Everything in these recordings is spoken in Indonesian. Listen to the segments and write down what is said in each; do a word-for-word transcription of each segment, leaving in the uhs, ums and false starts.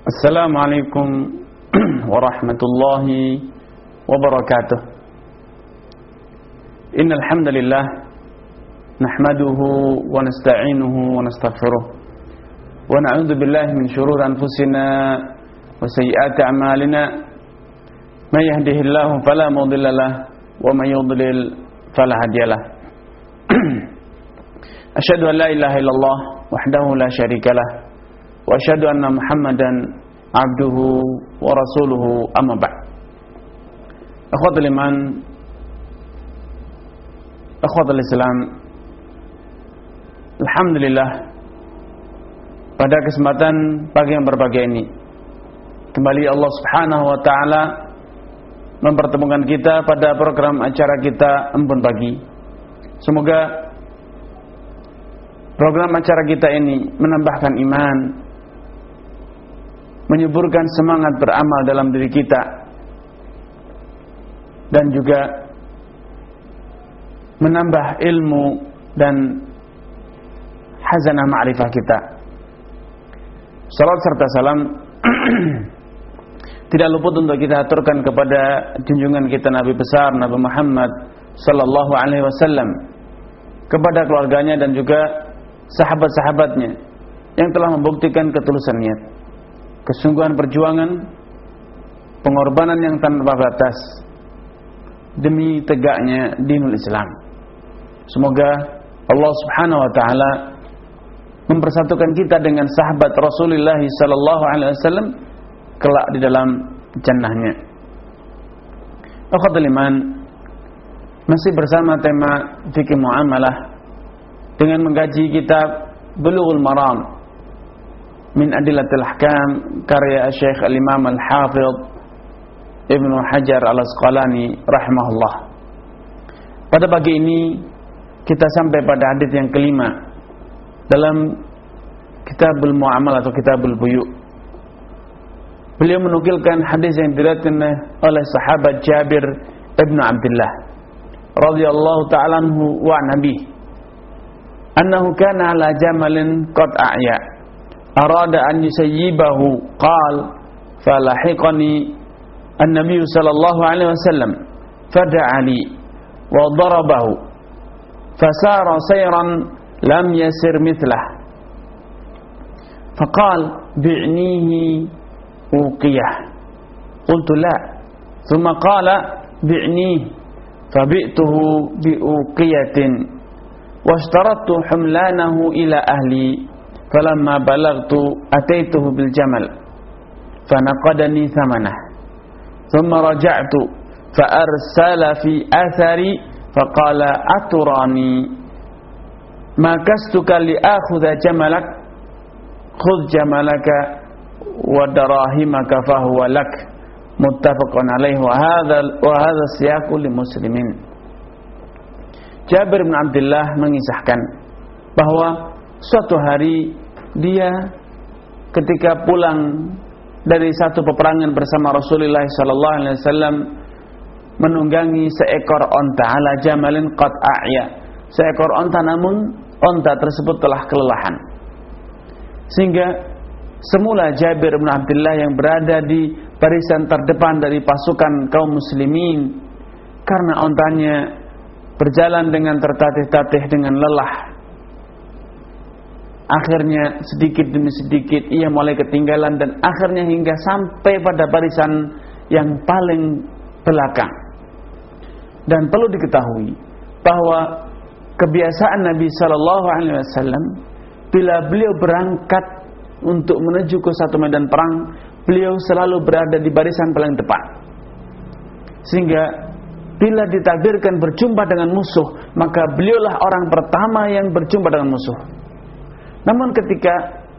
Assalamualaikum warahmatullahi wabarakatuh. Innal hamdalillah nahmaduhu wa nasta'inuhu wa nastaghfiruh wa na'udzu billahi min shururi anfusina wa sayyiati a'malina. May yahdihillahu fala mudilla lahu wa may yudlil fala hadiyalah. Asyhadu an la ilaha illallah wahdahu la syarika lah wa asyhadu anna Muhammadan abduhu wa rasuluhu, amma ba'd. Akhwatul iman, akhwatul Islam, alhamdulillah, pada kesempatan pagi yang berbahagia ini kembali Allah Subhanahu wa taala mempertemukan kita pada program acara kita Embun Pagi. Semoga program acara kita ini menambahkan iman, menyuburkan semangat beramal dalam diri kita, dan juga menambah ilmu dan hazanah ma'rifah kita. Salat serta salam tidak luput untuk kita aturkan kepada junjungan kita Nabi besar Nabi Muhammad sallallahu alaihi wasallam, kepada keluarganya dan juga sahabat-sahabatnya yang telah membuktikan ketulusan niat, kesungguhan perjuangan, pengorbanan yang tanpa batas demi tegaknya dinul Islam. Semoga Allah Subhanahu wa taala mempersatukan kita dengan sahabat Rasulullah sallallahu alaihi wasallam kelak di dalam jannahnya. Akhwatul iman, masih bersama tema fikih muamalah dengan mengkaji kitab Bulughul Maram min Adillatil Ahkam karya Syekh Al-Imam Al-Hafidh Ibnu Hajar Al-Asqalani rahimahullah. Pada pagi ini kita sampai pada hadis yang kelima dalam Kitabul Muamalah atau Kitabul Buyu'. Beliau menukilkan hadis yang diriwayatkan oleh sahabat Jabir ibnu Abdullah radhiyallahu ta'ala anhu wa nabi, annahu kana ala jamalin qad a'ya arada an yusayyibahu qala falahiqani an-nabiy sallallahu alaihi wasallam fada'a li wa darabahu fasara sayran lam yasir mithlah faqala bi'nihi uqiyah. Qultu la. Thumma qala bi'ni fabi'tuhu biuqiyatin washtarattu humlanahu ila ahli falamma balagtu ataituhu bil jamal fanaqadani thamanah thumma raja'tu fa arsala fi athari faqala aturani makastuka li akhudha jamalak khudh jamalaka wa darahimaka fahuwa lak, muttafaqun alaihi wa hadha wa hadha siyaqu li muslimin. Jabir bin Abdullah mengisahkan bahwa suatu hari dia ketika pulang dari satu peperangan bersama Rasulullah sallallahu alaihi wasallam menunggangi seekor onta ala jamalin qad a'ya, seekor onta namun onta tersebut telah kelelahan, sehingga semula Jabir bin Abdullah yang berada di barisan terdepan dari pasukan kaum muslimin karena ontanya berjalan dengan tertatih-tatih dengan lelah. Akhirnya sedikit demi sedikit ia mulai ketinggalan dan akhirnya hingga sampai pada barisan yang paling belakang. Dan perlu diketahui bahwa kebiasaan Nabi sallallahu alaihi wasallam bila beliau berangkat untuk menuju ke satu medan perang, beliau selalu berada di barisan paling depan. Sehingga bila ditakdirkan berjumpa dengan musuh, maka beliaulah orang pertama yang berjumpa dengan musuh. Namun ketika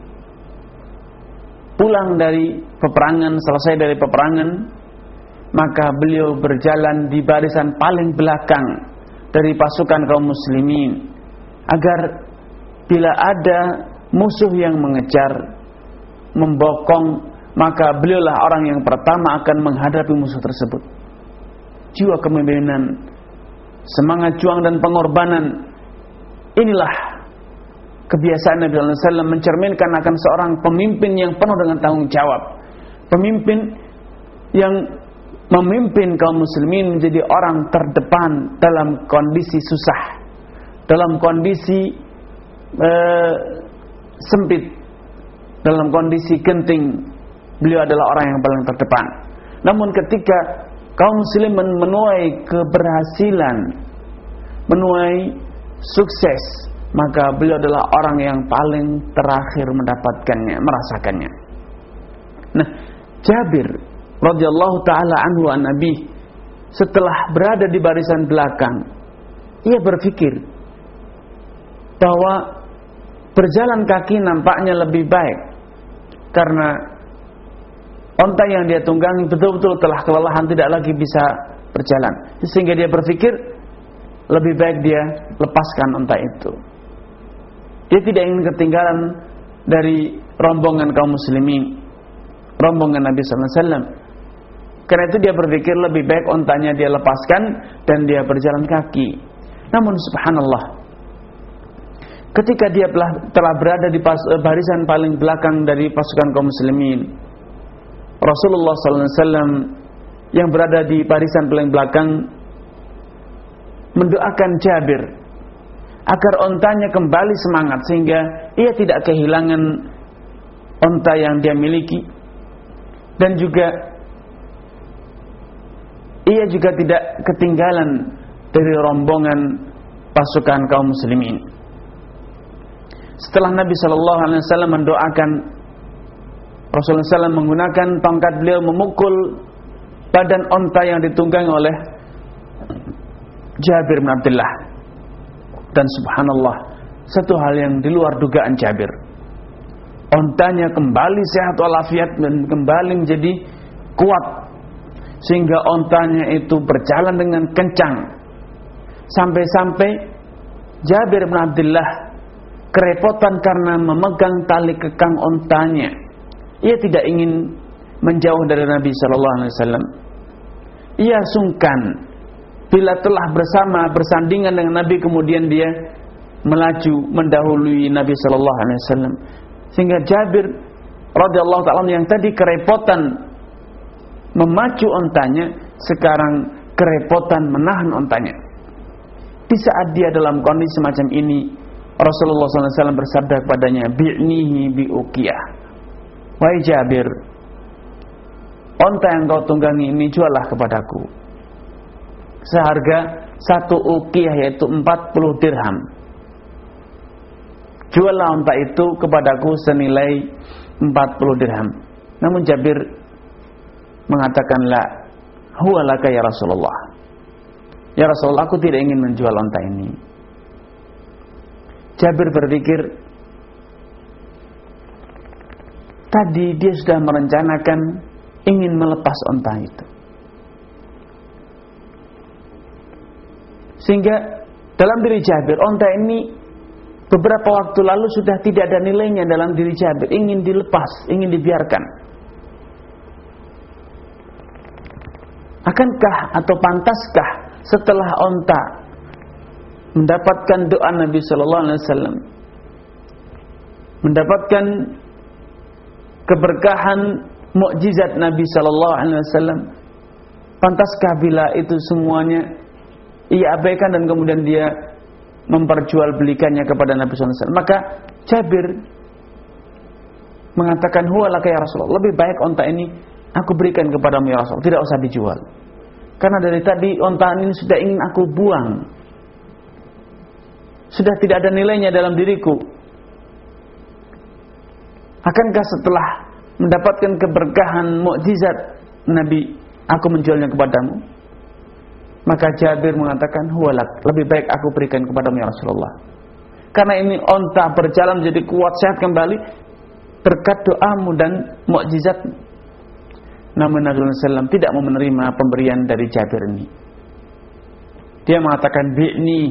pulang dari peperangan, selesai dari peperangan, maka beliau berjalan di barisan paling belakang dari pasukan kaum muslimin, agar bila ada musuh yang mengejar, membokong, maka beliaulah orang yang pertama akan menghadapi musuh tersebut. Jiwa kepemimpinan, semangat juang dan pengorbanan, inilah kebiasaan Nabi sallallahu alaihi wasallam, mencerminkan akan seorang pemimpin yang penuh dengan tanggung jawab, Pemimpin yang memimpin kaum muslimin menjadi orang terdepan dalam kondisi susah, dalam kondisi eh, sempit, dalam kondisi genting. Beliau adalah orang yang paling terdepan. Namun ketika kaum muslimin menuai keberhasilan, menuai sukses, maka beliau adalah orang yang paling terakhir mendapatkannya, merasakannya. Nah, Jabir radhiyallahu taala anhu an Nabi, setelah berada di barisan belakang, ia berpikir bahwa berjalan kaki nampaknya lebih baik, karena onta yang dia tunggangi betul-betul telah kelelahan, tidak lagi bisa berjalan. Sehingga dia berpikir lebih baik dia lepaskan onta itu. Dia tidak ingin ketinggalan dari rombongan kaum muslimin, rombongan Nabi sallallahu alaihi wasallam. Karena itu dia berpikir lebih baik ontanya dia lepaskan dan dia berjalan kaki. Namun subhanallah, ketika dia telah berada di barisan paling belakang dari pasukan kaum muslimin, Rasulullah sallallahu alaihi wasallam yang berada di barisan paling belakang mendoakan Jabir agar ontanya kembali semangat, sehingga ia tidak kehilangan onta yang dia miliki, dan juga ia juga tidak ketinggalan dari rombongan pasukan kaum muslimin. Setelah Nabi sallallahu alaihi wasallam mendoakan, Rasulullah sallallahu alaihi wasallam menggunakan tongkat beliau memukul badan onta yang ditunggangi oleh Jabir bin Abdullah. Dan subhanallah, satu hal yang di luar dugaan Jabir, ontanya kembali sehat walafiat dan kembali menjadi kuat, sehingga ontanya itu berjalan dengan kencang, sampai-sampai Jabir bin Abdullah kerepotan karena memegang tali kekang ontanya. Ia tidak ingin menjauh dari Nabi sallallahu alaihi wasallam. Ia sungkan bila telah bersama bersandingan dengan Nabi, kemudian dia melaju mendahului Nabi sallallahu alaihi wasallam. Sehingga Jabir radhiyallahu ta'ala yang tadi kerepotan memacu ontanya, sekarang kerepotan menahan ontanya. Di saat dia dalam kondisi semacam ini, Rasulullah sallallahu alaihi wasallam bersabda kepadanya, bi'nihi bi'uqiyah. Wahai Jabir, onta yang kau tunggangi ini juallah kepadaku seharga satu uqiyah, yaitu empat puluh dirham. Juallah onta itu kepadaku senilai empat puluh dirham. Namun Jabir mengatakan, la huwa laka ya Rasulullah. Ya Rasulullah, aku tidak ingin menjual onta ini. Jabir berpikir, tadi dia sudah merencanakan ingin melepas onta itu, sehingga dalam diri Jabir, onta ini beberapa waktu lalu sudah tidak ada nilainya dalam diri Jabir, ingin dilepas, ingin dibiarkan. Akankah atau pantaskah setelah onta mendapatkan doa Nabi sallallahu alaihi wasallam, mendapatkan keberkahan mukjizat Nabi sallallahu alaihi wasallam, pantaskah bila itu semuanya ia abaikan dan kemudian dia memperjualbelikannya kepada Nabi sallallahu alaihi wasallam? Maka Jabir mengatakan, huwa laka ya Rasulullah, lebih baik onta ini aku berikan kepadamu ya Rasul, tidak usah dijual. Karena dari tadi onta ini sudah ingin aku buang, sudah tidak ada nilainya dalam diriku. Akankah setelah mendapatkan keberkahan mukjizat Nabi, aku menjualnya kepadamu? Maka Jabir mengatakan, huwalak, lebih baik aku berikan kepadamu ya Rasulullah. Karena ini onta berjalan menjadi kuat sehat kembali berkat doamu dan mukjizatmu. Namun Nabi sallallahu alaihi wasallam tidak mau menerima pemberian dari Jabir ini. Dia mengatakan, bi'ni,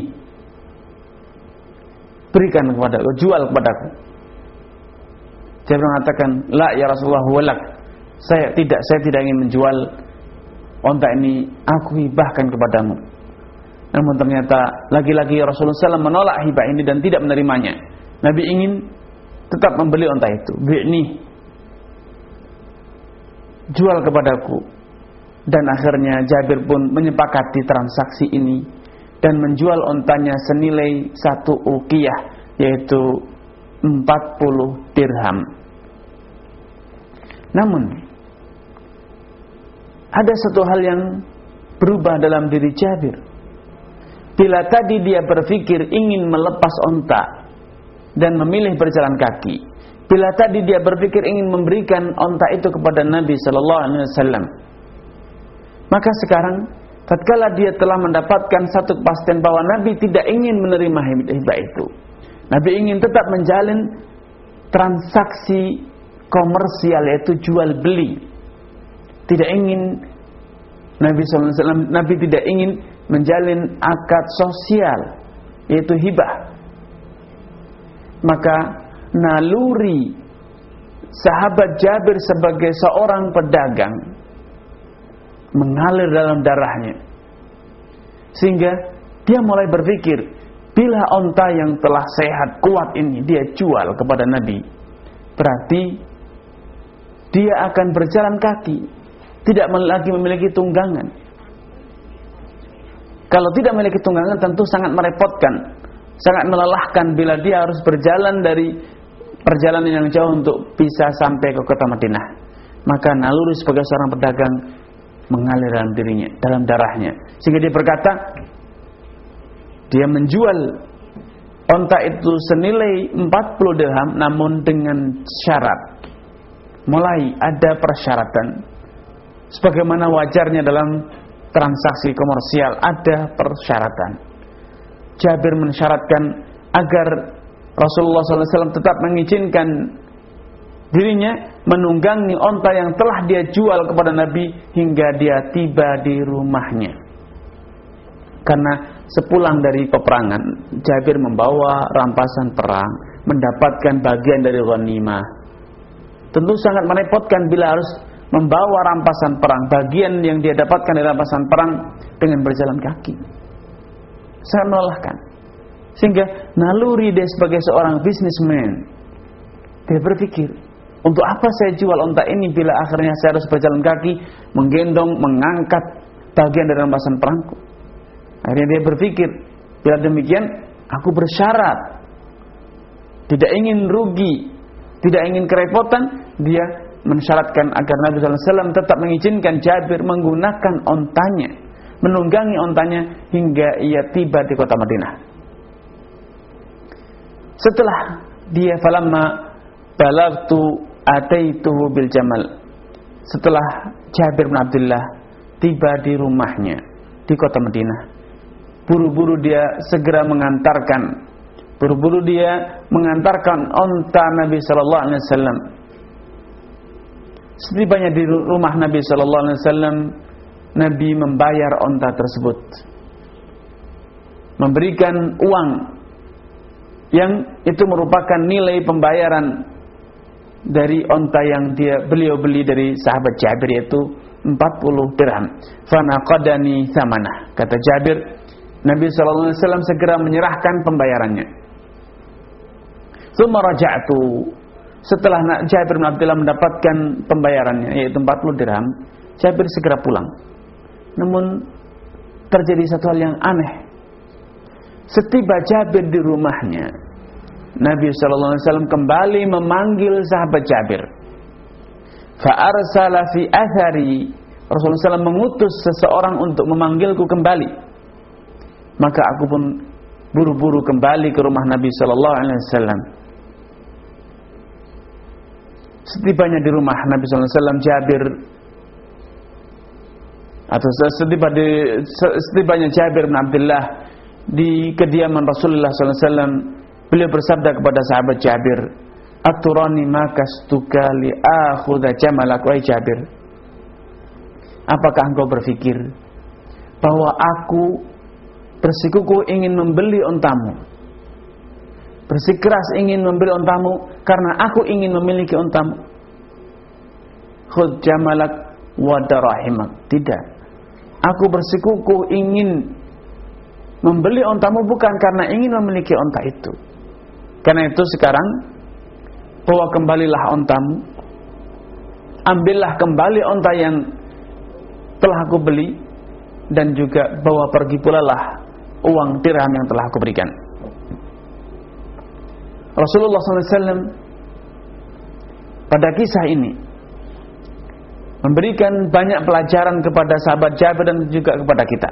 berikan kepadaku, jual kepadaku. Jabir mengatakan, la ya Rasulullah, huwalak, saya tidak, saya tidak ingin menjual onta ini, aku hibahkan kepadamu. Namun ternyata lagi-lagi Rasulullah sallallahu alaihi wasallam menolak hibah ini dan tidak menerimanya. Nabi ingin tetap membeli onta itu. Bi'ni, jual kepadaku. Dan akhirnya Jabir pun menyepakati transaksi ini dan menjual ontanya senilai satu uqiyah, yaitu empat puluh dirham. Namun ada satu hal yang berubah dalam diri Jabir. Bila tadi dia berpikir ingin melepas onta dan memilih berjalan kaki, bila tadi dia berpikir ingin memberikan onta itu kepada Nabi sallallahu alaihi wasallam, maka sekarang tatkala dia telah mendapatkan satu kepastian bahwa Nabi tidak ingin menerima hibah itu, Nabi ingin tetap menjalin transaksi komersial, yaitu jual beli. Tidak ingin Nabi sallallahu alaihi wasallam, Nabi tidak ingin menjalin akad sosial, yaitu hibah. Maka naluri sahabat Jabir sebagai seorang pedagang mengalir dalam darahnya, sehingga dia mulai berpikir, bila onta yang telah sehat kuat ini dia jual kepada Nabi, berarti dia akan berjalan kaki, tidak lagi memiliki tunggangan. Kalau tidak memiliki tunggangan tentu sangat merepotkan, sangat melelahkan bila dia harus berjalan dari perjalanan yang jauh untuk bisa sampai ke kota Madinah. Maka naluri sebagai seorang pedagang mengalir dalam dirinya, dalam darahnya, sehingga dia berkata, dia menjual onta itu senilai empat puluh dirham, namun dengan syarat. Mulai ada persyaratan, sebagaimana wajarnya dalam transaksi komersial, ada persyaratan. Jabir mensyaratkan agar Rasulullah sallallahu alaihi wasallam tetap mengizinkan dirinya menunggangi onta yang telah dia jual kepada Nabi hingga dia tiba di rumahnya. Karena sepulang dari peperangan, Jabir membawa rampasan perang, mendapatkan bagian dari ghanimah. Tentu sangat merepotkan bila harus membawa rampasan perang, bagian yang dia dapatkan dari rampasan perang, dengan berjalan kaki. Sangat melelahkan. Sehingga naluri dia sebagai seorang businessman, dia berpikir, untuk apa saya jual onta ini bila akhirnya saya harus berjalan kaki, menggendong, mengangkat bagian dari rampasan perangku. Akhirnya dia berpikir, bila demikian aku bersyarat, tidak ingin rugi, tidak ingin kerepotan, dia mensyaratkan agar Nabi sallallahu alaihi wasallam tetap mengizinkan Jabir menggunakan ontanya, menunggangi ontanya hingga ia tiba di kota Madinah. Setelah dia falamma balagtu ataituhu bil jamal, setelah Jabir bin Abdullah tiba di rumahnya di kota Madinah, buru-buru dia segera mengantarkan buru-buru dia mengantarkan onta Nabi sallallahu alaihi wasallam. Setibanya di rumah Nabi sallallahu alaihi wasallam, Nabi membayar onta tersebut, memberikan uang yang itu merupakan nilai pembayaran dari onta yang dia beliau beli dari sahabat Jabir, yaitu empat puluh dirham. Fanaqadani thamanah, kata Jabir, Nabi sallallahu alaihi wasallam segera menyerahkan pembayarannya. Tsumma raja'tu, setelah Jabir bin Abdullah mendapatkan pembayarannya, yaitu empat puluh dirham, Jabir segera pulang. Namun terjadi satu hal yang aneh. Setiba Jabir di rumahnya, Nabi sallallahu alaihi wasallam kembali memanggil sahabat Jabir. Fa arsala fi athari, Rasulullah sallallahu alaihi wasallam mengutus seseorang untuk memanggilku kembali. Maka aku pun buru-buru kembali ke rumah Nabi sallallahu alaihi wasallam. Setibanya di rumah Nabi sallallahu alaihi wasallam, Jabir atau setiba di, setibanya Jabir bin Abdullah di kediaman Rasulullah sallallahu alaihi wasallam, beliau bersabda kepada sahabat Jabir, "Aturani makastuka li akhudha jamalak wa Jabir." Apakah engkau berpikir bahwa aku bersikukuh ingin membeli ontamu, bersikeras ingin membeli ontamu karena aku ingin memiliki ontamu? Khudh jamalak wa darahimak. Tidak. Aku bersikukuh ingin membeli ontamu bukan karena ingin memiliki onta itu. Karena itu sekarang bawa kembalilah ontamu. ambillah kembali onta yang telah aku beli, dan juga bawa pergi pula lah uang dirham yang telah aku berikan. Rasulullah shallallahu alaihi wasallam pada kisah ini memberikan banyak pelajaran kepada sahabat Jabir dan juga kepada kita.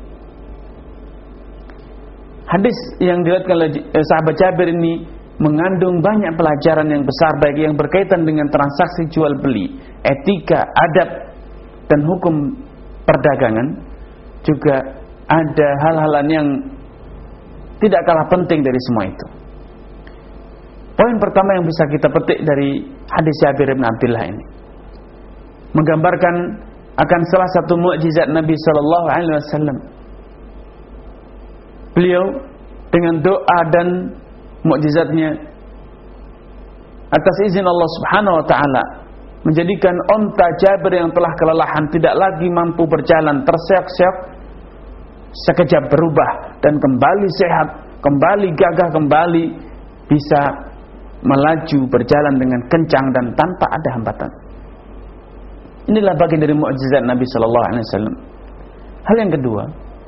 Hadis yang diriwayatkan oleh sahabat Jabir ini mengandung banyak pelajaran yang besar, baik yang berkaitan dengan transaksi jual beli, etika, adab, dan hukum perdagangan. Juga ada hal-hal yang tidak kalah penting dari semua itu. Poin pertama yang bisa kita petik dari hadis Jabir bin Abdullah ini menggambarkan akan salah satu mukjizat Nabi sallallahu alaihi wasallam. Beliau dengan doa dan mukjizatnya atas izin Allah Subhanahu wa taala menjadikan onta Jabir yang telah kelelahan tidak lagi mampu berjalan, terseok-seok, sekejap berubah dan kembali sehat, kembali gagah, kembali bisa melaju berjalan dengan kencang dan tanpa ada hambatan. Inilah bagian dari mukjizat Nabi sallallahu alaihi wasallam. Hal yang kedua,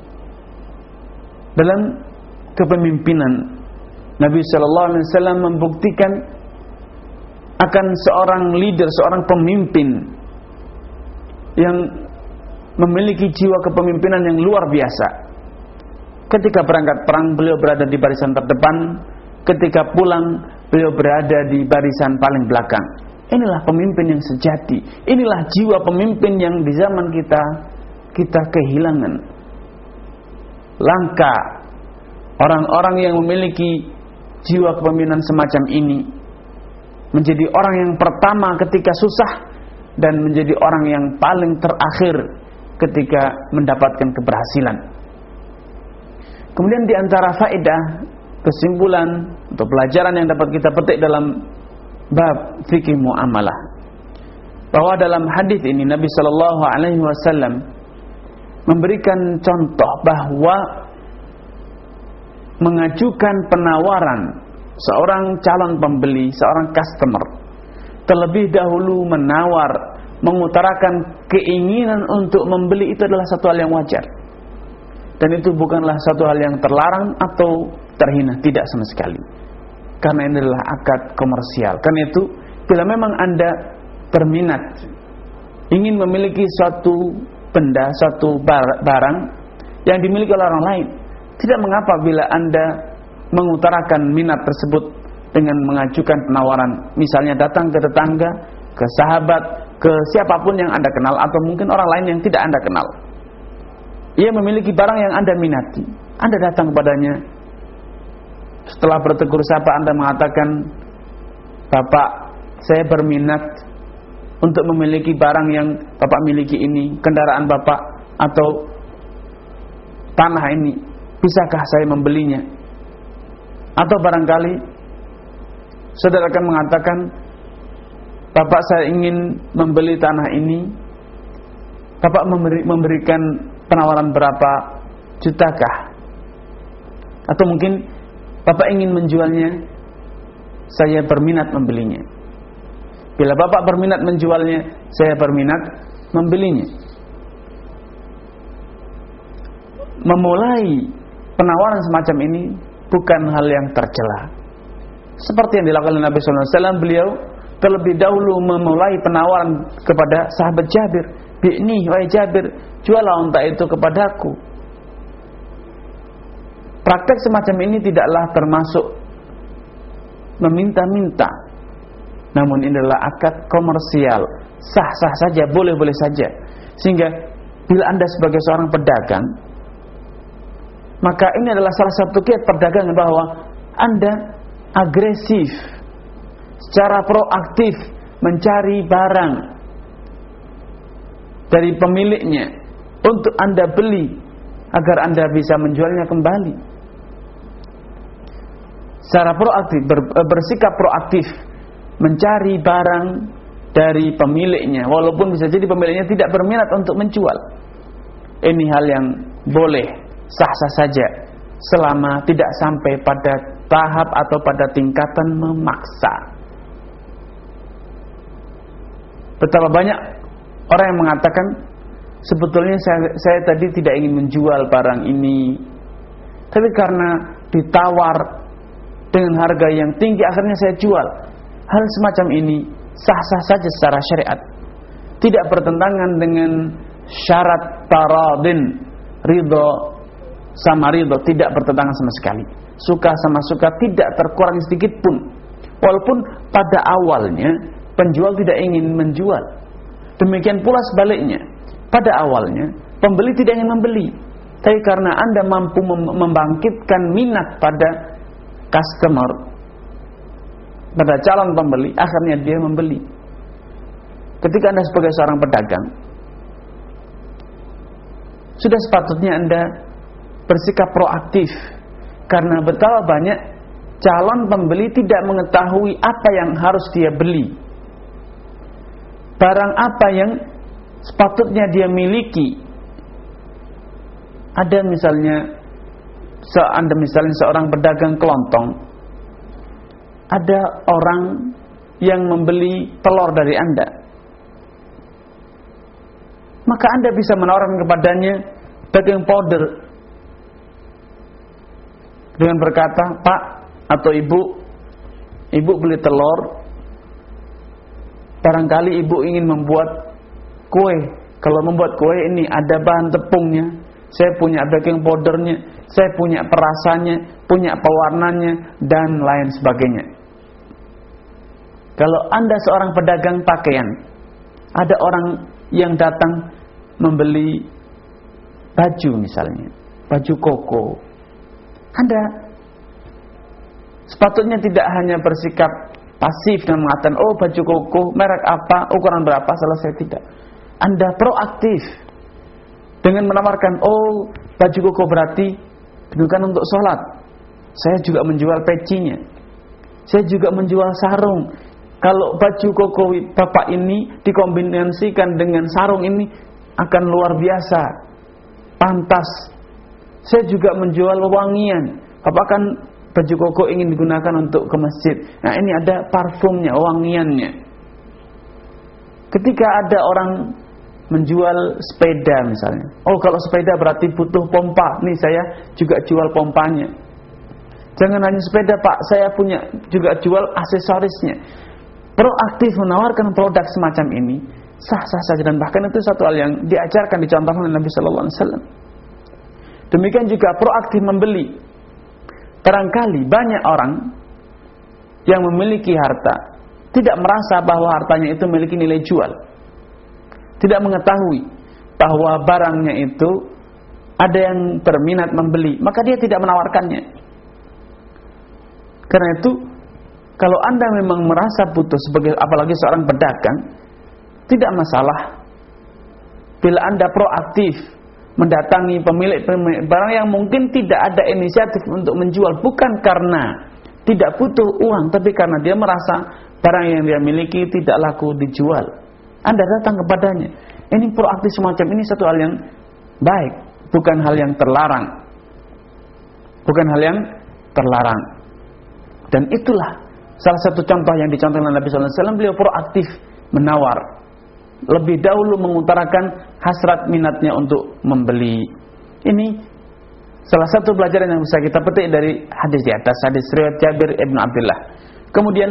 dalam kepemimpinan Nabi sallallahu alaihi wasallam membuktikan akan seorang leader, seorang pemimpin yang memiliki jiwa kepemimpinan yang luar biasa. Ketika berangkat perang, beliau berada di barisan terdepan. Ketika pulang, beliau berada di barisan paling belakang. Inilah pemimpin yang sejati. Inilah jiwa pemimpin yang di zaman kita kita kehilangan. Langka orang-orang yang memiliki jiwa kepemimpinan semacam ini, menjadi orang yang pertama ketika susah dan menjadi orang yang paling terakhir ketika mendapatkan keberhasilan. Kemudian di antara faedah, kesimpulan atau pelajaran yang dapat kita petik dalam bab fikih muamalah, bahwa dalam hadis ini Nabi sallallahu alaihi wasallam memberikan contoh bahwa mengajukan penawaran seorang calon pembeli, seorang customer, terlebih dahulu menawar, mengutarakan keinginan untuk membeli, itu adalah satu hal yang wajar. Dan itu bukanlah satu hal yang terlarang atau terhina, tidak sama sekali. Karena ini adalah akad komersial. Karena itu, bila memang Anda berminat, ingin memiliki suatu benda, suatu barang yang dimiliki oleh orang lain, tidak mengapa bila Anda mengutarakan minat tersebut dengan mengajukan penawaran, misalnya datang ke tetangga, ke sahabat, ke siapapun yang Anda kenal, atau mungkin orang lain yang tidak Anda kenal. Ia memiliki barang yang Anda minati, Anda datang kepadanya. Setelah bertegur sapa, Anda mengatakan, "Bapak, saya berminat untuk memiliki barang yang Bapak miliki ini, kendaraan Bapak atau tanah ini, bisakah saya membelinya?" Atau barangkali saudara akan mengatakan, "Bapak, saya ingin membeli tanah ini, Bapak memberi, memberikan penawaran berapa jutakah?" Atau mungkin Bapak ingin menjualnya, saya berminat membelinya. Bila Bapak berminat menjualnya, saya berminat membelinya. Memulai penawaran semacam ini bukan hal yang tercela. Seperti yang dilakukan oleh Nabi sallallahu alaihi wasallam, beliau terlebih dahulu memulai penawaran kepada sahabat Jabir. "Bi'ni, wahai Jabir, jualah unta itu kepadaku." Praktek semacam ini tidaklah termasuk meminta-minta, namun ini adalah akad komersial, sah-sah saja, boleh-boleh saja. Sehingga bila Anda sebagai seorang pedagang, maka ini adalah salah satu kiat perdagangan, bahwa Anda agresif, secara proaktif mencari barang dari pemiliknya untuk Anda beli, agar Anda bisa menjualnya kembali. Secara proaktif, ber, bersikap proaktif mencari barang dari pemiliknya, walaupun bisa jadi pemiliknya tidak berminat untuk menjual. Ini hal yang boleh, sah-sah saja, selama tidak sampai pada tahap atau pada tingkatan memaksa. Betapa banyak orang yang mengatakan, sebetulnya saya, saya tadi tidak ingin menjual barang ini, tapi karena ditawar dengan harga yang tinggi akhirnya saya jual. Hal semacam ini sah-sah saja secara syariat, tidak bertentangan dengan syarat taradin, ridho sama ridho, tidak bertentangan sama sekali. Suka sama suka tidak terkurang sedikit pun. Walaupun pada awalnya penjual tidak ingin menjual, demikian pula sebaliknya. Pada awalnya pembeli tidak ingin membeli, tapi karena Anda mampu membangkitkan minat pada customer, pada calon pembeli, akhirnya dia membeli. Ketika Anda sebagai seorang pedagang, sudah sepatutnya Anda bersikap proaktif, karena betapa banyak calon pembeli tidak mengetahui apa yang harus dia beli, barang apa yang sepatutnya dia miliki. Ada misalnya, Anda misalnya seorang pedagang kelontong, ada orang yang membeli telur dari Anda, maka Anda bisa menawarkan kepadanya baking powder dengan berkata, Pak atau Ibu, Ibu beli telur, barangkali Ibu ingin membuat kue. Kalau membuat kue ini ada bahan tepungnya, saya punya baking powdernya, saya punya perasannya, punya pewarnanya, dan lain sebagainya. Kalau Anda seorang pedagang pakaian, ada orang yang datang membeli baju misalnya, baju koko, Anda sepatutnya tidak hanya bersikap pasif dan mengatakan, oh baju koko merek apa, ukuran berapa, selesai. Tidak. Anda proaktif dengan menawarkan, oh baju koko berarti digunakan untuk sholat, saya juga menjual pecinya, saya juga menjual sarung. Kalau baju koko bapak ini dikombinasikan dengan sarung ini akan luar biasa, pantas. Saya juga menjual wewangian. Bapak kan baju koko ingin digunakan untuk ke masjid. Nah ini ada parfumnya, wangiannya. Ketika ada orang menjual sepeda misalnya, oh kalau sepeda berarti butuh pompa, nih saya juga jual pompanya. Jangan hanya sepeda Pak, saya punya juga jual aksesorisnya. Proaktif menawarkan produk semacam ini sah-sah saja, dan bahkan itu satu hal yang diajarkan, dicontohkan oleh Nabi Sallallahu Alaihi Wasallam. Demikian juga proaktif membeli. Barangkali banyak orang yang memiliki harta tidak merasa bahwa hartanya itu memiliki nilai jual, tidak mengetahui bahwa barangnya itu ada yang berminat membeli, maka dia tidak menawarkannya. Karena itu, kalau Anda memang merasa butuh sebagai, apalagi seorang pedagang, tidak masalah bila Anda proaktif mendatangi pemilik-pemilik barang yang mungkin tidak ada inisiatif untuk menjual, bukan karena tidak butuh uang, tapi karena dia merasa barang yang dia miliki tidak laku dijual. Anda datang kepadanya. Ini proaktif semacam ini satu hal yang baik, bukan hal yang terlarang. Bukan hal yang terlarang. Dan itulah salah satu contoh yang dicontohkan oleh Nabi Sallallahu Alaihi Wasallam. Beliau proaktif menawar, lebih dahulu mengutarakan hasrat minatnya untuk membeli. Ini salah satu pelajaran yang bisa kita petik dari hadis di atas, hadis riwayat Jabir ibn Abdullah. Kemudian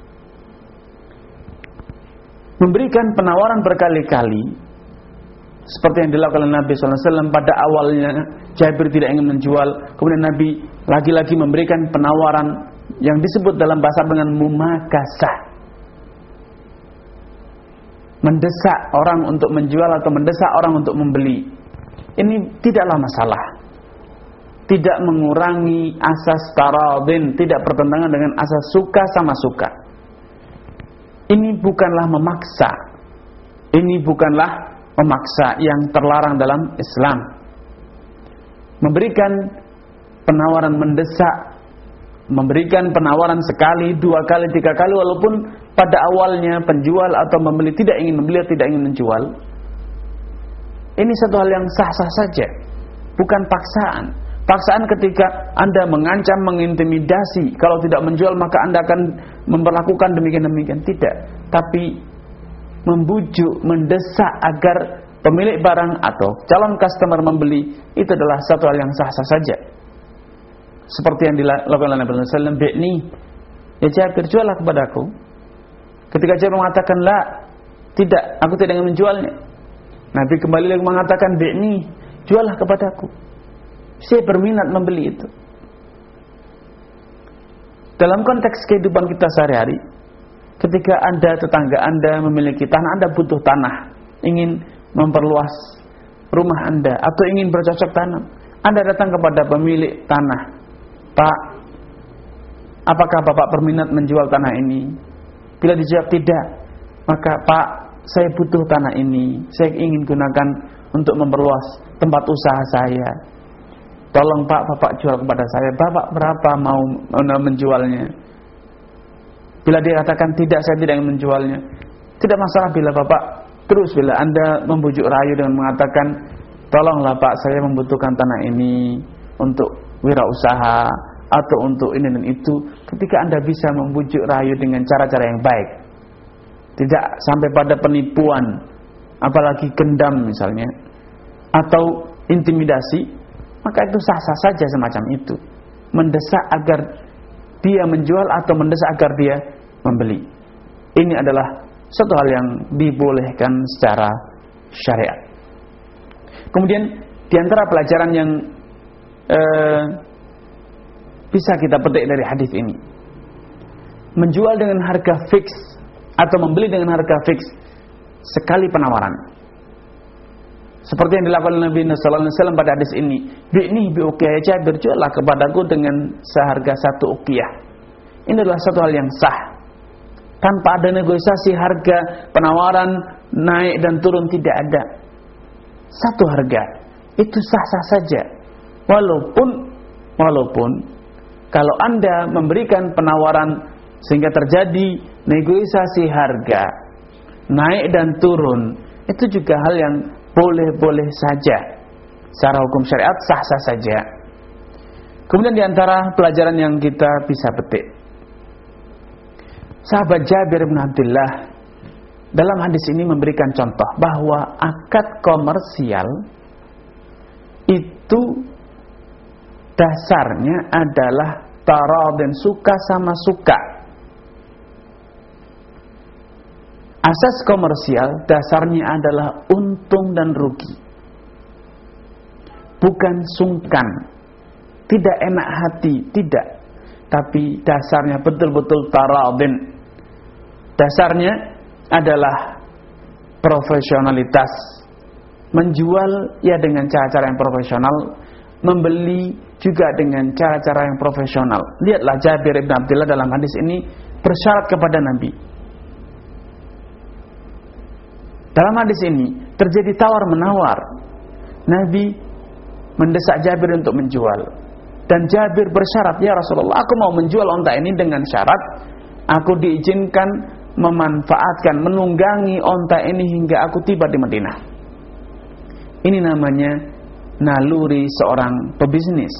memberikan penawaran berkali-kali, seperti yang dilakukan oleh Nabi Sallallahu Alaihi Wasallam. Pada awalnya Jabir tidak ingin menjual, kemudian Nabi lagi-lagi memberikan penawaran yang disebut dalam bahasa dengan mumakasah, mendesak orang untuk menjual atau mendesak orang untuk membeli. Ini tidaklah masalah, tidak mengurangi asas taradin, tidak bertentangan dengan asas suka sama suka. Ini bukanlah memaksa, ini bukanlah memaksa yang terlarang dalam Islam. Memberikan penawaran mendesak, memberikan penawaran sekali, dua kali, tiga kali, walaupun pada awalnya penjual atau membeli tidak ingin membeli, tidak ingin menjual, ini satu hal yang sah-sah saja, bukan paksaan. Paksaan ketika Anda mengancam, mengintimidasi, kalau tidak menjual maka Anda akan memperlakukan demikian-demikian, tidak. Tapi membujuk, mendesak agar pemilik barang atau calon customer membeli, itu adalah satu hal yang sah-sah saja. Seperti yang dilakukan oleh Nabi sallallahu alaihi wasallam, "Bi'ni, ya Jabir, juallah kepadaku." Ketika Jabir mengatakan, "La, tidak, aku tidak ingin menjualnya." Nabi kembali lagi mengatakan, "Bi'ni, juallah kepadaku. Saya berminat membeli itu." Dalam konteks kehidupan kita sehari-hari, ketika Anda, tetangga Anda memiliki tanah, Anda butuh tanah, ingin memperluas rumah Anda atau ingin bercocok tanam, Anda datang kepada pemilik tanah, "Pak, apakah Bapak berminat menjual tanah ini?" Bila dijawab tidak, maka, "Pak, saya butuh tanah ini, saya ingin gunakan untuk memperluas tempat usaha saya. Tolong Pak, Bapak jual kepada saya. Bapak berapa mau menjualnya?" Bila dia katakan tidak, saya tidak ingin menjualnya, tidak masalah bila Bapak terus, bila Anda membujuk rayu dengan mengatakan, "Tolonglah Pak, saya membutuhkan tanah ini untuk wirausaha atau untuk ini dan itu." Ketika Anda bisa membujuk rayu dengan cara-cara yang baik, tidak sampai pada penipuan, apalagi gendam misalnya, atau intimidasi, maka itu sah-sah saja semacam itu. Mendesak agar dia menjual atau mendesak agar dia membeli. Ini adalah satu hal yang dibolehkan secara syariat. Kemudian di antara pelajaran yang eh, bisa kita petik dari hadis ini, menjual dengan harga fix atau membeli dengan harga fix sekali penawaran, seperti yang dilakukan Nabi sallallahu alaihi wasallam pada hadis ini, "Bi'ni bi uqiyah, Jabir, juallah kepadaku dengan seharga satu uqiyah." Ini adalah satu hal yang sah, tanpa ada negosiasi harga, penawaran naik dan turun, tidak ada. Satu harga, itu sah-sah saja. Walaupun walaupun kalau Anda memberikan penawaran sehingga terjadi negosiasi harga, naik dan turun, itu juga hal yang boleh-boleh saja. Secara hukum syariat sah-sah saja. Kemudian di antara pelajaran yang kita bisa petik, sahabat Jabir bin Abdullah dalam hadis ini memberikan contoh bahwa akad komersial itu dasarnya adalah taradin, suka sama suka. Asas komersial dasarnya adalah untung dan rugi, bukan sungkan, tidak enak hati, tidak. Tapi dasarnya betul-betul taradin. Dasarnya adalah profesionalitas. Menjual ya dengan cara-cara yang profesional, membeli juga dengan cara-cara yang profesional. Lihatlah Jabir bin Abdullah dalam hadis ini bersyarat kepada Nabi. Dalam hadis ini terjadi tawar-menawar. Nabi mendesak Jabir untuk menjual, dan Jabir bersyarat, "Ya Rasulullah, aku mau menjual onta ini dengan syarat aku diizinkan memanfaatkan, menunggangi onta ini hingga aku tiba di Madinah." Ini namanya naluri seorang pebisnis.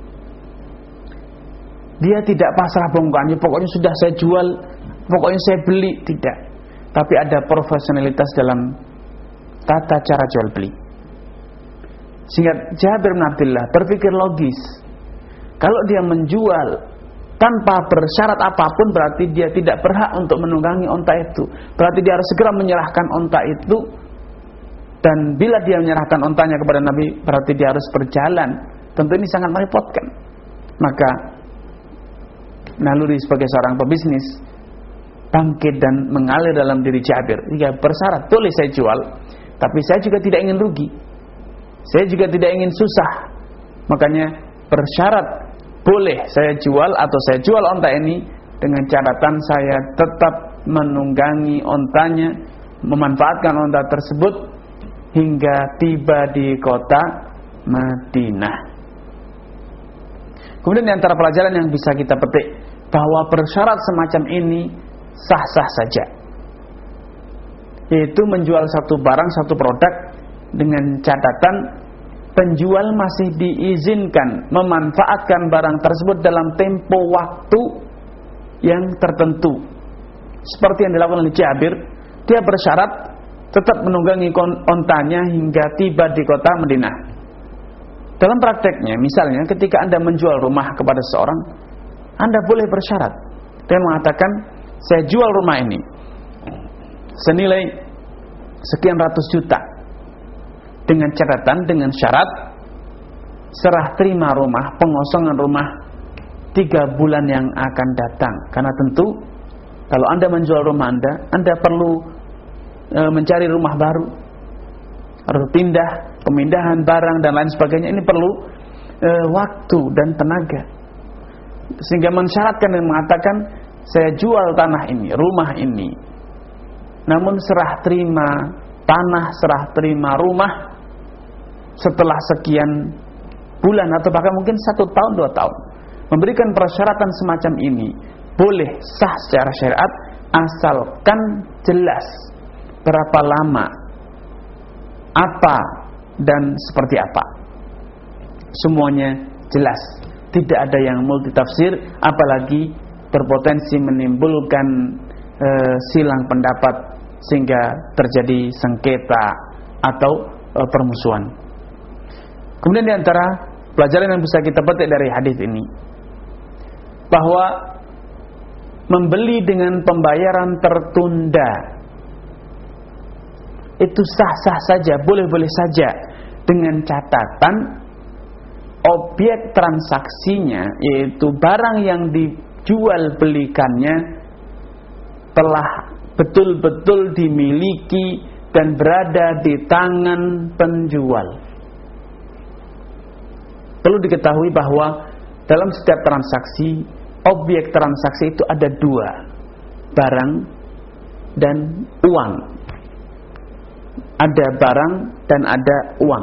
Dia tidak pasrah bongkanya, pokoknya sudah saya jual, pokoknya saya beli, tidak. Tapi ada profesionalitas dalam tata cara jual beli. Sehingga Jabir bin Abdullah berpikir logis. Kalau dia menjual tanpa bersyarat apapun, berarti dia tidak berhak untuk menunggangi onta itu. Berarti dia harus segera menyerahkan onta itu. Dan bila dia menyerahkan ontanya kepada Nabi, berarti dia harus berjalan. Tentu ini sangat merepotkan. Maka naluri sebagai seorang pebisnis bangkit dan mengalir dalam diri Jabir. Dia bersyarat, boleh saya jual, tapi saya juga tidak ingin rugi, saya juga tidak ingin susah. Makanya bersyarat, boleh saya jual atau saya jual onta ini dengan catatan saya tetap menunggangi ontanya, memanfaatkan onta tersebut hingga tiba di kota Madinah. Kemudian di antara pelajaran yang bisa kita petik, bahwa bersyarat semacam ini sah-sah saja, yaitu menjual satu barang, satu produk dengan catatan penjual masih diizinkan memanfaatkan barang tersebut dalam tempo waktu yang tertentu, seperti yang dilakukan oleh Jabir. dia bersyarat tetap menunggangi ontanya hingga tiba di kota Madinah. Dalam prakteknya, misalnya ketika Anda menjual rumah kepada seorang, Anda boleh bersyarat. Dia mengatakan, saya jual rumah ini senilai sekian ratus juta, dengan catatan, dengan syarat serah terima rumah, pengosongan rumah tiga bulan yang akan datang. Karena tentu kalau Anda menjual rumah Anda, Anda perlu e, mencari rumah baru, harus pindah, pemindahan barang dan lain sebagainya. Ini perlu e, waktu dan tenaga, sehingga mensyaratkan dan mengatakan, saya jual tanah ini, rumah ini, namun serah terima tanah, serah terima rumah setelah sekian bulan atau bahkan mungkin satu tahun, dua tahun. Memberikan persyaratan semacam ini boleh, sah secara syariat, asalkan jelas berapa lama, apa dan seperti apa. Semuanya jelas, tidak ada yang multitafsir, apalagi berpotensi menimbulkan e, silang pendapat sehingga terjadi sengketa atau e, permusuhan. Kemudian di antara pelajaran yang bisa kita petik dari hadis ini, bahwa membeli dengan pembayaran tertunda itu sah-sah saja, boleh-boleh saja, dengan catatan objek transaksinya, yaitu barang yang dijual belikannya, telah betul-betul dimiliki dan berada di tangan penjual. Perlu diketahui bahwa dalam setiap transaksi, objek transaksi itu ada dua, barang dan uang. Ada barang dan ada uang.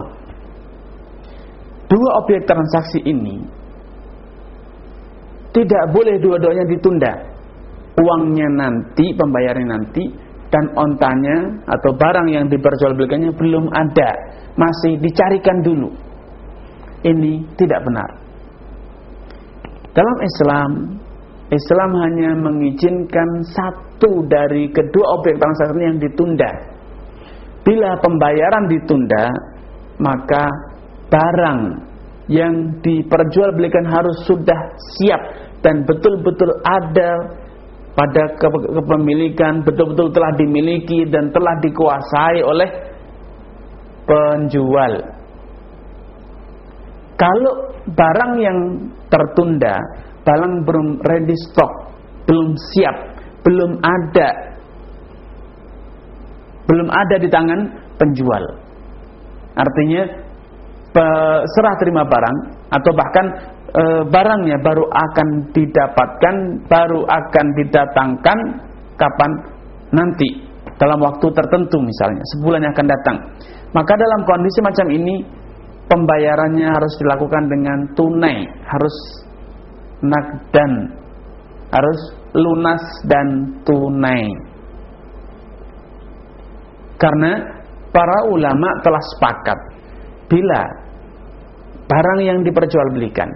Dua objek transaksi ini tidak boleh dua-duanya ditunda. Uangnya nanti, pembayarannya nanti, dan ontanya atau barang yang diperjualbelikannya belum ada, masih dicarikan dulu. Ini tidak benar. Dalam Islam, Islam hanya mengizinkan satu dari kedua objek transaksi yang ditunda. Bila pembayaran ditunda, maka barang yang diperjualbelikan harus sudah siap dan betul-betul ada pada kepemilikan, betul-betul telah dimiliki dan telah dikuasai oleh penjual. Kalau barang yang tertunda, barang belum ready stock, belum siap, belum ada, belum ada di tangan penjual, artinya serah terima barang atau bahkan e, barangnya baru akan didapatkan, baru akan didatangkan kapan nanti, dalam waktu tertentu, misalnya sebulan yang akan datang, maka dalam kondisi macam ini pembayarannya harus dilakukan dengan tunai, harus nakdan, harus lunas dan tunai. Karena para ulama telah sepakat, bila barang yang diperjualbelikan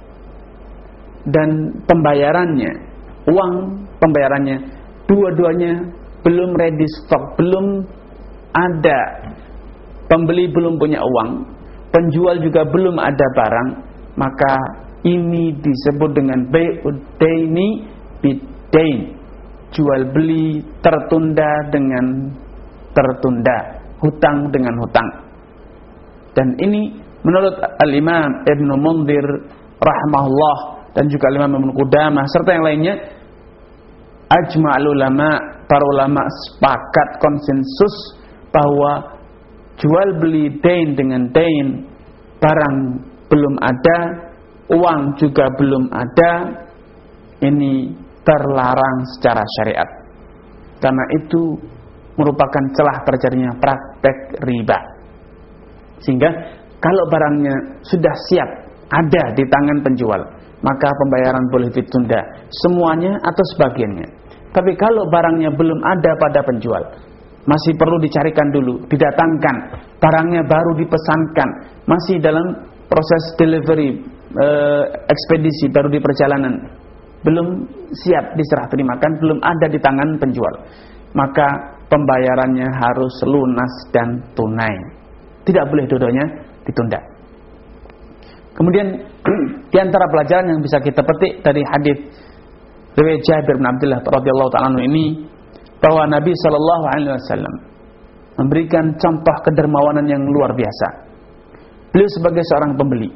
dan pembayarannya, uang pembayarannya, dua-duanya belum ready stock, belum ada, pembeli belum punya uang, penjual juga belum ada barang, maka ini disebut dengan bai'ud daini bid-dain, jual beli tertunda dengan tertunda, hutang dengan hutang. Dan ini menurut Al-Imam Ibnu Munzir rahimahullah dan juga Al-Imam Ibnu Qudamah serta yang lainnya, ajma'ul ulama, para ulama sepakat konsensus bahwa jual beli dain dengan dain, barang belum ada, uang juga belum ada, ini terlarang secara syariat. Karena itu merupakan celah terjadinya praktek riba. Sehingga kalau barangnya sudah siap, ada di tangan penjual, maka pembayaran boleh ditunda, semuanya atau sebagiannya. Tapi kalau barangnya belum ada pada penjual, masih perlu dicarikan dulu, didatangkan, barangnya baru dipesankan, masih dalam proses delivery, e, ekspedisi, baru di perjalanan, belum siap diserah terimakan, belum ada di tangan penjual, maka pembayarannya harus lunas dan tunai. Tidak boleh dua-duanya ditunda. Kemudian di antara pelajaran yang bisa kita petik dari hadis riwayat Jabir bin Abdullah radhiyallahu ta'ala anhu ini, bahwa Nabi sallallahu alaihi wasallam memberikan contoh kedermawanan yang luar biasa. Beliau sebagai seorang pembeli.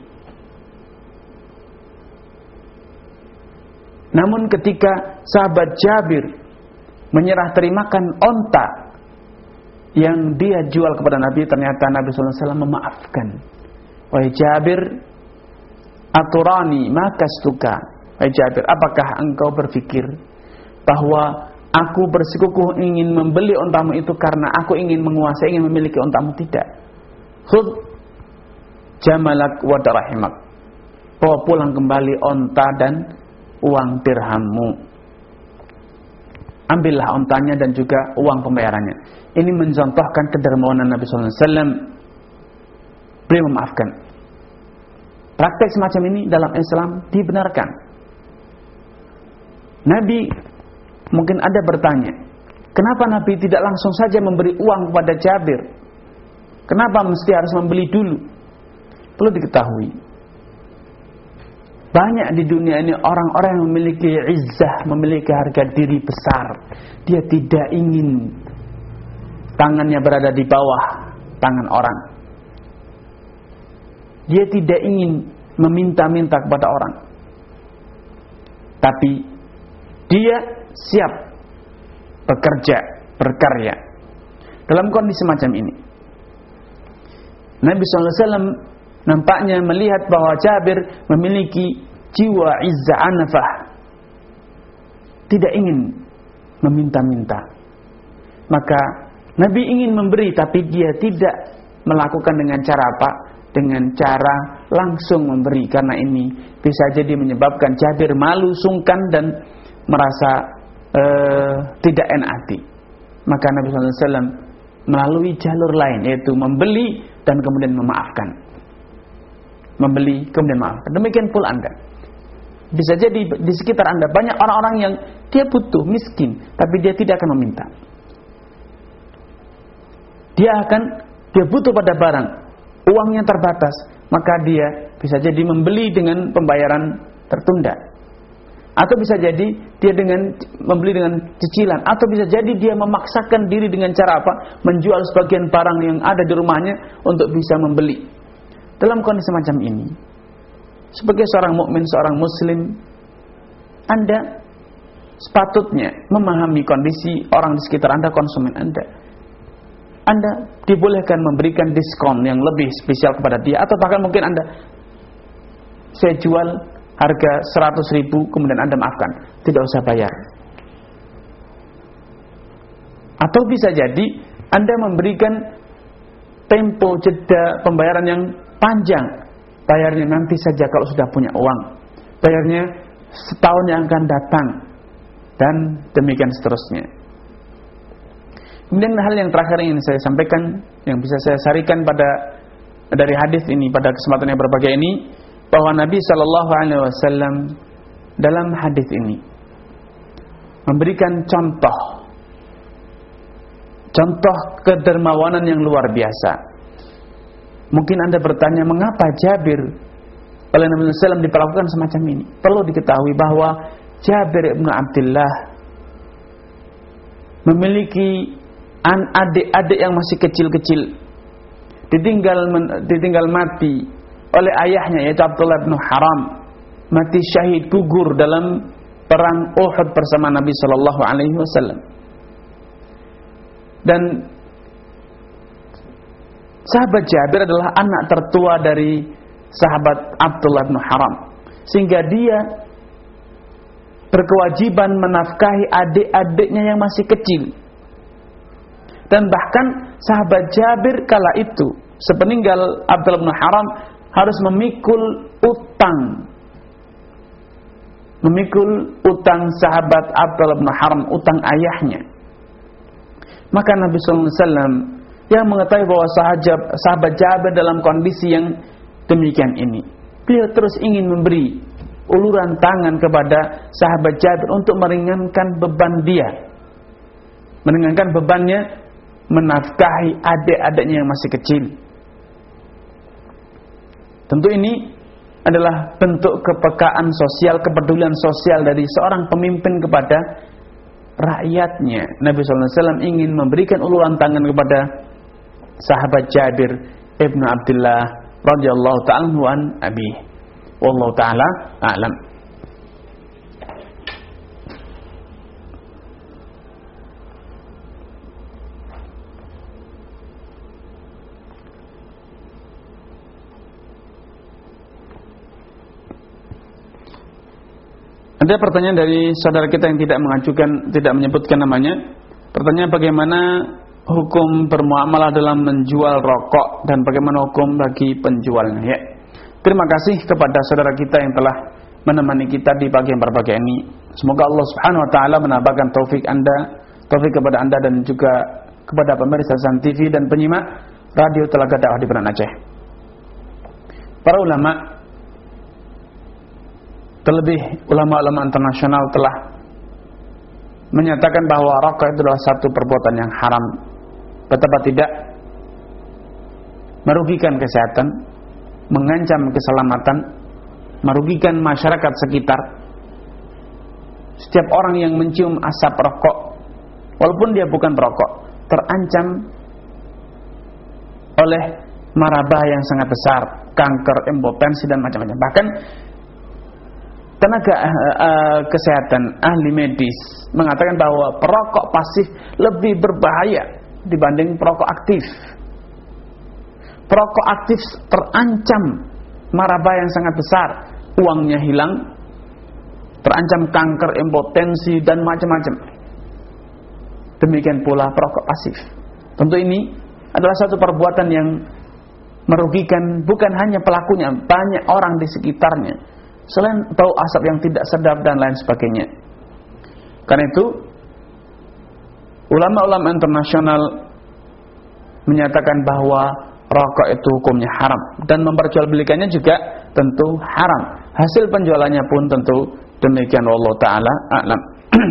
Namun ketika sahabat Jabir menyerah terimakan onta yang dia jual kepada Nabi, ternyata Nabi sallallahu alaihi wasallam memaafkan. Wahai Jabir, aturani makastuka. Wahai Jabir, apakah engkau berpikir bahwa aku bersikukuh ingin membeli ontamu itu karena aku ingin menguasai, ingin memiliki ontamu? Tidak. Khudh jamalak wa darahimak. Bawa pulang kembali onta dan uang dirhammu. Ambillah ontanya dan juga uang pembayarannya. Ini mencontohkan kedermawanan Nabi sallallahu alaihi wasallam. Beliau memaafkan. Praktek semacam ini dalam Islam dibenarkan. Nabi, mungkin ada bertanya, kenapa Nabi tidak langsung saja memberi uang kepada Jabir? Kenapa mesti harus membeli dulu? Perlu diketahui, banyak di dunia ini orang-orang yang memiliki izzah, memiliki harga diri besar. Dia tidak ingin tangannya berada di bawah tangan orang. Dia tidak ingin meminta-minta kepada orang. Tapi dia siap bekerja, berkarya. Dalam kondisi semacam ini, Nabi sallallahu alaihi wasallam nampaknya melihat bahwa Jabir memiliki jiwa izzah anafah, tidak ingin meminta-minta. Maka Nabi ingin memberi, tapi dia tidak melakukan dengan cara apa? Dengan cara langsung memberi, karena ini bisa jadi menyebabkan Jabir malu, sungkan dan merasa uh, tidak enak hati. Maka Nabi sallallahu alaihi wasallam melalui jalur lain, yaitu membeli dan kemudian memaafkan. Membeli kemudian maafkan. Demikian pula Anda. Bisa jadi di sekitar Anda banyak orang-orang yang dia butuh, miskin, tapi dia tidak akan meminta. Dia akan dia butuh pada barang, uangnya terbatas, maka dia bisa jadi membeli dengan pembayaran tertunda. Atau bisa jadi dia dengan membeli dengan cicilan, atau bisa jadi dia memaksakan diri dengan cara apa? Menjual sebagian barang yang ada di rumahnya untuk bisa membeli. Dalam kondisi semacam ini, sebagai seorang mukmin, seorang muslim, Anda sepatutnya memahami kondisi orang di sekitar Anda, konsumen Anda. Anda dibolehkan memberikan diskon yang lebih spesial kepada dia, atau bahkan mungkin Anda, saya jual harga seratus ribu, kemudian Anda maafkan, tidak usah bayar. Atau bisa jadi Anda memberikan tempo jeda pembayaran yang panjang, bayarnya nanti saja kalau sudah punya uang, bayarnya setahun yang akan datang, dan demikian seterusnya. Kemudian hal yang terakhir yang ingin saya sampaikan, yang bisa saya sarikan pada dari hadis ini pada kesempatan yang berbahagia ini, bahwa Nabi Shallallahu Alaihi Wasallam dalam hadis ini memberikan contoh, contoh kedermawanan yang luar biasa. Mungkin Anda bertanya, mengapa Jabir oleh Nabi Shallallahu Alaihi Wasallam diperlakukan semacam ini? Perlu diketahui bahwa Jabir bin Abdullah memiliki adik-adik yang masih kecil-kecil, ditinggal ditinggal mati oleh ayahnya, yaitu Abdullah bin Haram, mati syahid, gugur dalam perang Uhud bersama Nabi Shallallahu Alaihi Wasallam. Dan sahabat Jabir adalah anak tertua dari sahabat Abdullah bin Haram, sehingga dia berkewajiban menafkahi adik-adiknya yang masih kecil. Dan bahkan sahabat Jabir kala itu, sepeninggal Abdullah bin Haram, harus memikul utang, memikul utang sahabat Abdullah bin Haram, utang ayahnya. Maka Nabi Sallallahu Alaihi Wasallam yang mengetahui bahwa sahabat, sahabat Jabir dalam kondisi yang demikian ini, beliau terus ingin memberi uluran tangan kepada sahabat Jabir untuk meringankan beban dia. Meringankan bebannya menafkahi adik-adiknya yang masih kecil. Tentu ini adalah bentuk kepekaan sosial, kepedulian sosial dari seorang pemimpin kepada rakyatnya. Nabi sallallahu alaihi wasallam ingin memberikan uluran tangan kepada sahabat Jabir ibnu Abdullah radhiyallahu ta'ala anhu an abi. Wallahu ta'ala a'lam. Ada pertanyaan dari saudara kita yang tidak mengajukan, tidak menyebutkan namanya. Pertanyaan bagaimana hukum bermuamalah dalam menjual rokok dan bagaimana hukum bagi penjualnya. Ya. Terima kasih kepada saudara kita yang telah menemani kita di pagi yang berbahagia ini. Semoga Allah Subhanahu wa taala menambahkan taufik Anda, taufik kepada Anda dan juga kepada pemirsa San T V dan penyimak Radio Telaga Dakwah di Banda Aceh. Para ulama, terlebih ulama-ulama internasional telah menyatakan bahwa rokok itu adalah satu perbuatan yang haram. Betapa tidak merugikan kesehatan, mengancam keselamatan, merugikan masyarakat sekitar. Setiap orang yang mencium asap rokok, walaupun dia bukan perokok, terancam oleh marabah yang sangat besar, kanker, impotensi dan macam-macam. Bahkan tenaga uh, kesehatan, ahli medis mengatakan bahwa perokok pasif lebih berbahaya dibanding perokok aktif. Perokok aktif terancam marabah yang sangat besar, uangnya hilang, terancam kanker, impotensi dan macam-macam. Demikian pula perokok pasif. Tentu ini adalah satu perbuatan yang merugikan bukan hanya pelakunya, banyak orang di sekitarnya. Selain bau asap yang tidak sedap dan lain sebagainya. Karena itu ulama-ulama internasional menyatakan bahwa rokok itu hukumnya haram dan memperjualbelikannya juga tentu haram. Hasil penjualannya pun tentu demikian. Wallahu taala a'lam.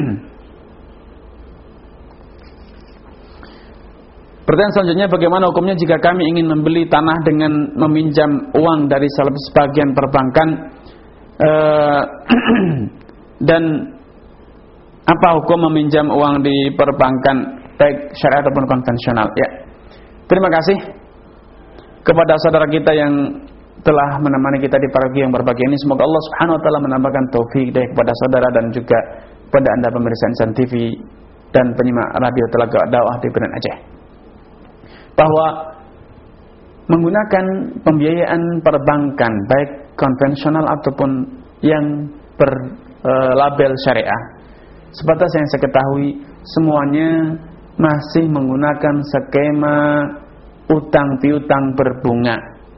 Pertanyaan selanjutnya, bagaimana hukumnya jika kami ingin membeli tanah dengan meminjam uang dari salah sebagian perbankan, uh, dan apa hukum meminjam uang di perbankan baik syariah ataupun konvensional? Ya, terima kasih kepada saudara kita yang telah menemani kita di pagi yang berbahagia ini. Semoga Allah Subhanahu wa taala menambahkan taufik dari kepada saudara dan juga kepada Anda pemirsa Insan T V dan penyimak Radio Telaga Dakwah di Banda Aceh, bahwa menggunakan pembiayaan perbankan baik konvensional ataupun yang berlabel syariah, sebatas yang saya ketahui semuanya masih menggunakan skema utang piutang berbunga.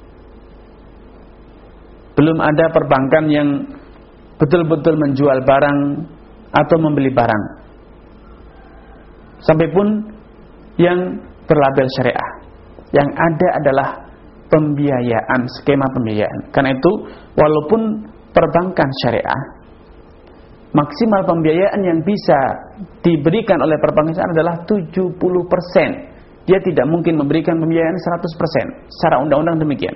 Belum ada perbankan yang betul-betul menjual barang atau membeli barang, sampai pun yang berlabel syariah. Yang ada adalah pembiayaan, skema pembiayaan. Karena itu walaupun perbankan syariah, maksimal pembiayaan yang bisa diberikan oleh perbankan syariah adalah tujuh puluh persen. Dia tidak mungkin memberikan pembiayaan seratus persen. Secara undang-undang demikian.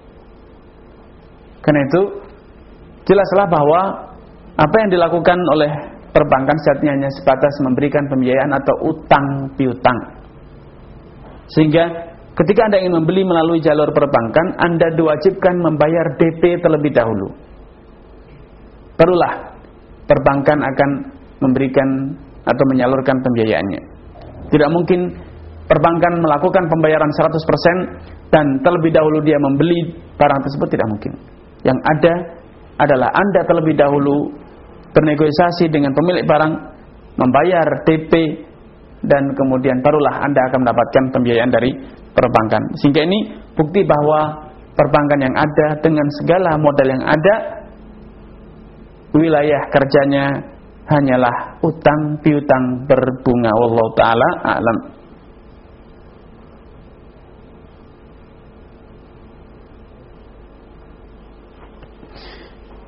Karena itu jelaslah bahwa apa yang dilakukan oleh perbankan saatnya hanya sebatas memberikan pembiayaan atau utang piutang. Sehingga ketika Anda ingin membeli melalui jalur perbankan, Anda diwajibkan membayar D P terlebih dahulu. Barulah perbankan akan memberikan atau menyalurkan pembiayaannya. Tidak mungkin perbankan melakukan pembayaran seratus persen dan terlebih dahulu dia membeli barang tersebut, tidak mungkin. Yang ada adalah Anda terlebih dahulu bernegosiasi dengan pemilik barang, membayar D P, dan kemudian barulah Anda akan mendapatkan pembiayaan dari perbankan. Sehingga ini bukti bahwa perbankan yang ada dengan segala modal yang ada, wilayah kerjanya hanyalah utang piutang berbunga. Wallahu taala a'lam.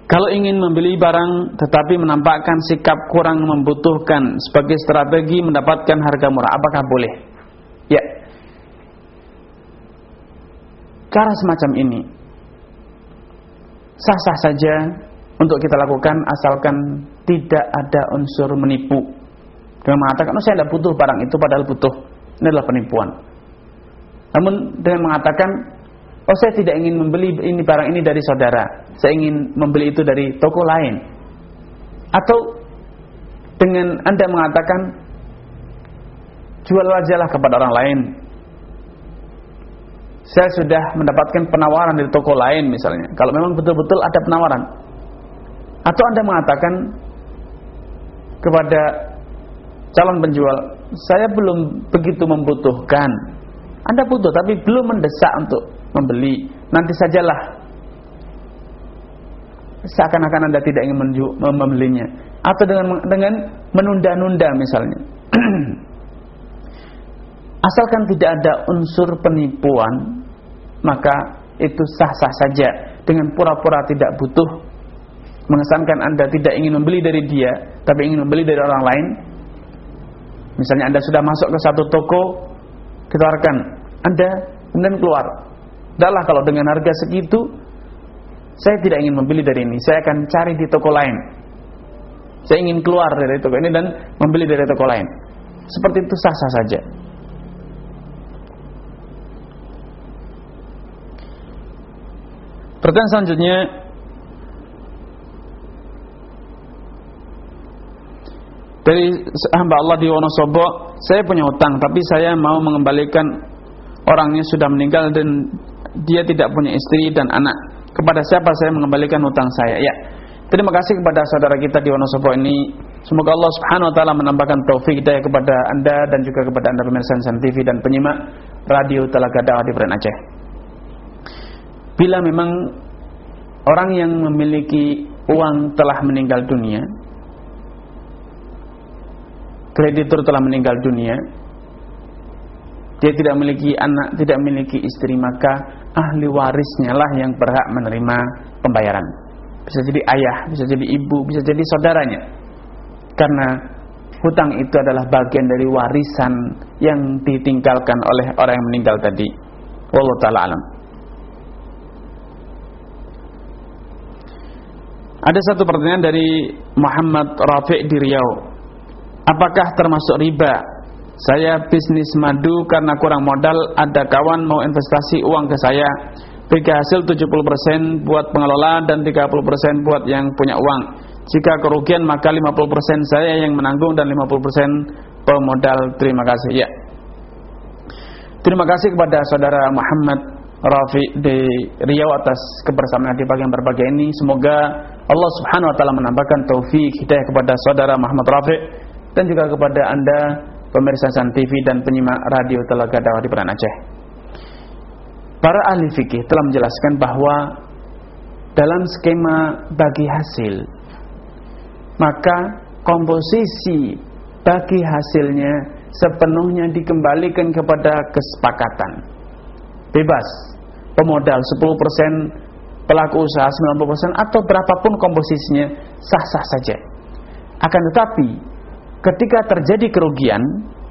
Kalau ingin membeli barang tetapi menampakkan sikap kurang membutuhkan sebagai strategi mendapatkan harga murah, apakah boleh? Ya. Cara semacam ini sah-sah saja untuk kita lakukan asalkan tidak ada unsur menipu. Dengan mengatakan, oh saya tidak butuh barang itu padahal butuh. Ini adalah penipuan. Namun dengan mengatakan, oh saya tidak ingin membeli ini barang ini dari saudara, saya ingin membeli itu dari toko lain. Atau dengan Anda mengatakan, jual ajalah kepada orang lain, saya sudah mendapatkan penawaran dari toko lain misalnya, kalau memang betul-betul ada penawaran. Atau Anda mengatakan kepada calon penjual, saya belum begitu membutuhkan. Anda butuh tapi belum mendesak untuk membeli, nanti sajalah. Seakan-akan Anda tidak ingin membelinya. Atau dengan dengan menunda-nunda misalnya. Asalkan tidak ada unsur penipuan, maka itu sah-sah saja. Dengan pura-pura tidak butuh, mengesankan Anda tidak ingin membeli dari dia, tapi ingin membeli dari orang lain. Misalnya Anda sudah masuk ke satu toko, ditawarkan, Anda kemudian keluar, dahlah kalau dengan harga segitu, saya tidak ingin membeli dari ini, saya akan cari di toko lain. Saya ingin keluar dari toko ini dan membeli dari toko lain. Seperti itu sah-sah saja. Pertanyaan selanjutnya, dari hamba Allah di Wonosobo, saya punya hutang tapi saya mau mengembalikan, orangnya sudah meninggal dan dia tidak punya istri dan anak. Kepada siapa saya mengembalikan hutang saya? Ya, terima kasih kepada saudara kita di Wonosobo ini. Semoga Allah Subhanahu Wa Taala menambahkan taufik hidayah kepada anda dan juga kepada anda pemirsa Insan T V dan penyimak radio Telaga Dakwah di Peren Aceh. Bila memang orang yang memiliki uang telah meninggal dunia, kreditur telah meninggal dunia, dia tidak memiliki anak, tidak memiliki istri, maka ahli warisnya lah yang berhak menerima pembayaran. Bisa jadi ayah, bisa jadi ibu, bisa jadi saudaranya. Karena hutang itu adalah bagian dari warisan yang ditinggalkan oleh orang yang meninggal tadi. Wallahu ta'ala alam. Ada satu pertanyaan dari Muhammad Rafiq di Riau. Apakah termasuk riba? Saya bisnis madu karena kurang modal, ada kawan mau investasi uang ke saya, bagi hasil tujuh puluh persen buat pengelola dan tiga puluh persen buat yang punya uang. Jika kerugian maka lima puluh persen saya yang menanggung dan lima puluh persen pemodal. Terima kasih. Ya. Terima kasih kepada saudara Muhammad Rafiq di Riau atas kebersamaan di pagi yang berbahagia ini. Semoga Allah Subhanahu Wa Taala menambahkan taufik hidayah kepada saudara Muhammad Rafiq dan juga kepada anda pemirsa Insan T V dan penyimak radio Telaga Dakwah di Peren Aceh. Para ahli fikih telah menjelaskan bahwa dalam skema bagi hasil, maka komposisi bagi hasilnya sepenuhnya dikembalikan kepada kesepakatan. Bebas, pemodal sepuluh persen, pelaku usaha sembilan puluh persen, atau berapapun komposisinya sah-sah saja. Akan tetapi ketika terjadi kerugian,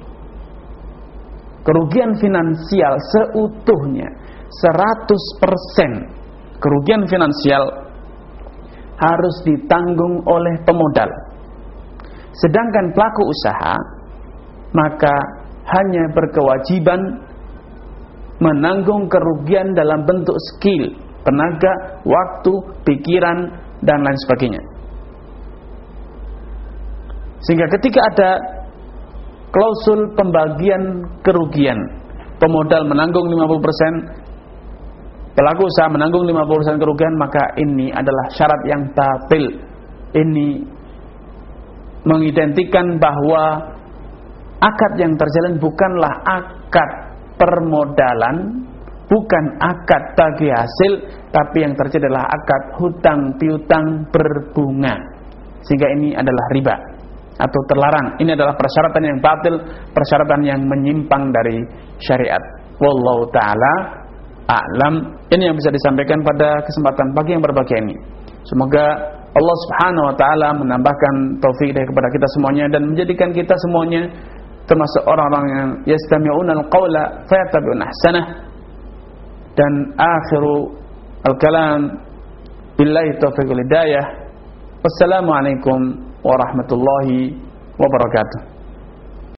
kerugian finansial seutuhnya seratus persen kerugian finansial harus ditanggung oleh pemodal. Sedangkan pelaku usaha maka hanya berkewajiban menanggung kerugian dalam bentuk skill, tenaga, waktu, pikiran, dan lain sebagainya. Sehingga ketika ada klausul pembagian kerugian, pemodal menanggung lima puluh persen, pelaku usaha menanggung lima puluh persen kerugian, maka ini adalah syarat yang batil. Ini mengidentikan bahwa akad yang terjalin bukanlah akad permodalan, bukan akad bagi hasil, tapi yang terjadi adalah akad hutang piutang berbunga. Sehingga ini adalah riba atau terlarang. Ini adalah persyaratan yang batil, persyaratan yang menyimpang dari syariat. Wallahu ta'ala a'lam. Ini yang bisa disampaikan pada kesempatan pagi yang berbahagia ini. Semoga Allah Subhanahu wa taala menambahkan taufik kepada kita semuanya dan menjadikan kita semuanya termasuk orang-orang yang yastami'una al-qawla fayattabi'una ahsanah. Dan akhiru al-kalam billahi taufiq wal hidayah. Wassalamualaikum warahmatullahi wabarakatuh.